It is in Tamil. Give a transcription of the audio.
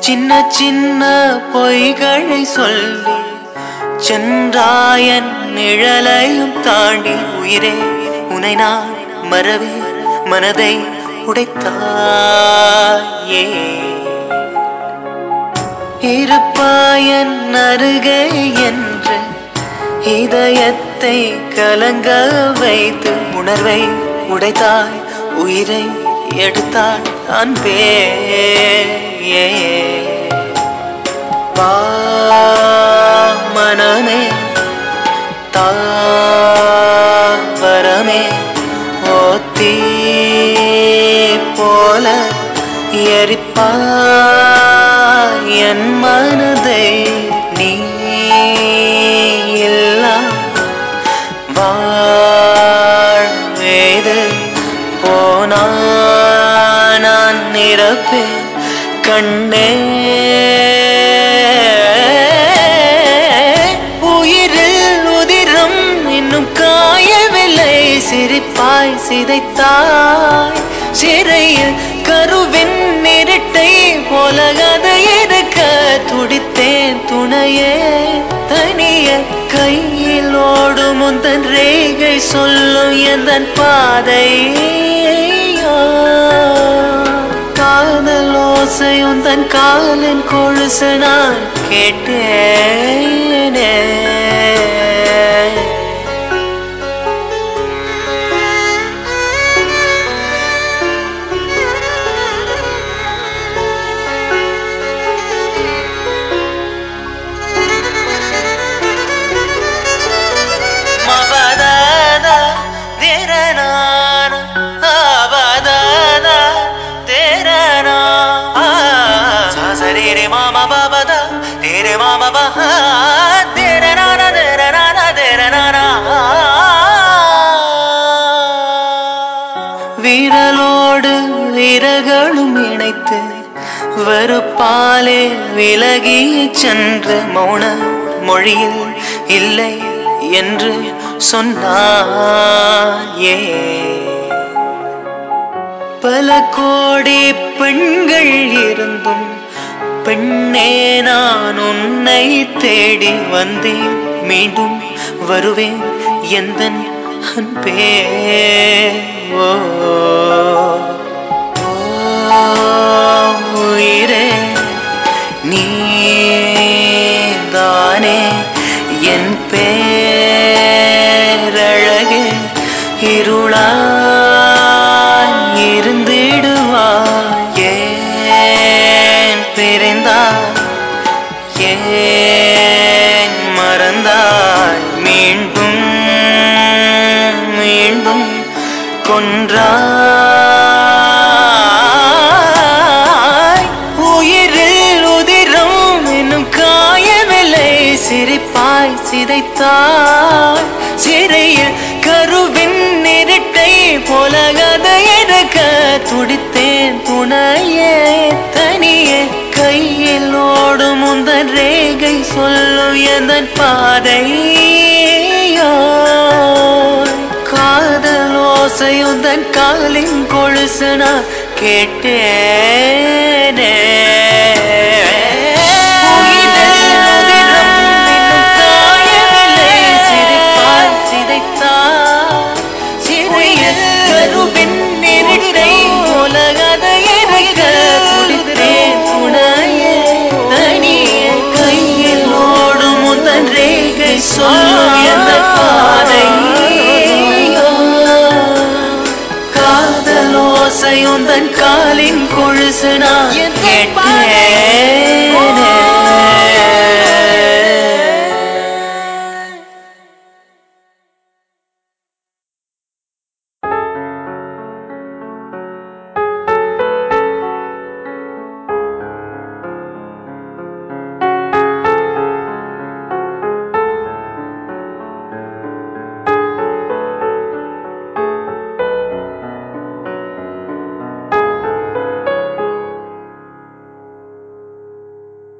சின்ன சின்ன பொய்களை சொல்லி சென்றாயன் நிழலையும் தாண்டி உயிரே உனை நான் மறவே மனதை உடைத்தாயே. இருப்பாயன் அருகே என்று இதயத்தை கலங்க வைத்து உணர்வை உடைத்தாய், உயிரை எடுத்தாய் அன்பே. வா மனமே தாவரமே ஓத்தி போல எரிப்பாய் என் மனதை. நீ இல்லா வாழ்வேது போனா நான் நிரப்பேன் கண்ணே. உயிரில் உதிரம் இன்னும் காயவில்லை, சிரிப்பாய் சிதைத்தாய் சிறையில் கருவின் இருட்டை போல கதை இருக்க துடித்தேன் துணையே தனிய. கையில் ஓடும் முந்தன் ரேகை சொல்லும் எந்தன் பாதையோ. காதல் ஓசை உந்தன் காலின் கொலுசு நான் கேட்டேனே. Re mama baba da, tere mama baha, tere nana, tere nana, tere nana. விரலோடு விரகளும் இணைத்து வெறுப்பாலே விலகி சென்ற மௌன மொழியில் இல்லை என்று சொன்னாயே. பல கோடி பெண்கள் இருந்தும் பெண்ணே நான் உன்னை தேடி வந்தேன், மீண்டும் வருவேன் எந்தன் அன்பே. ஓ உயிரே நீதானே என் பேரழகே, இருளாய் இருந்திடுவாய். ஏன் பிரிந்தாய், ஏன் மறந்தாய், மீண்டும் மீண்டும் கொன்றாய். உயிரில் உதிரம் இன்னும் காயவில்லை, சிரிப்பாய் சிதைத்தாய் சிறையில் கருவின் இருட்டை போல கதை எடுக்க துடித்தேன் துணையே தனியே. கையில் ஓடும் முந்தன் ரேகை சொல்லும் எந்தன் பாதையோ. காதல் ஓசை உந்தன் காலின் கொலுசு நான் கேட்டேனே. சொல்லும் எந்தன் பாதையோ. காதல் ஓசை உந்தன் காலின் கொலுசு நான் கேட்டேன்.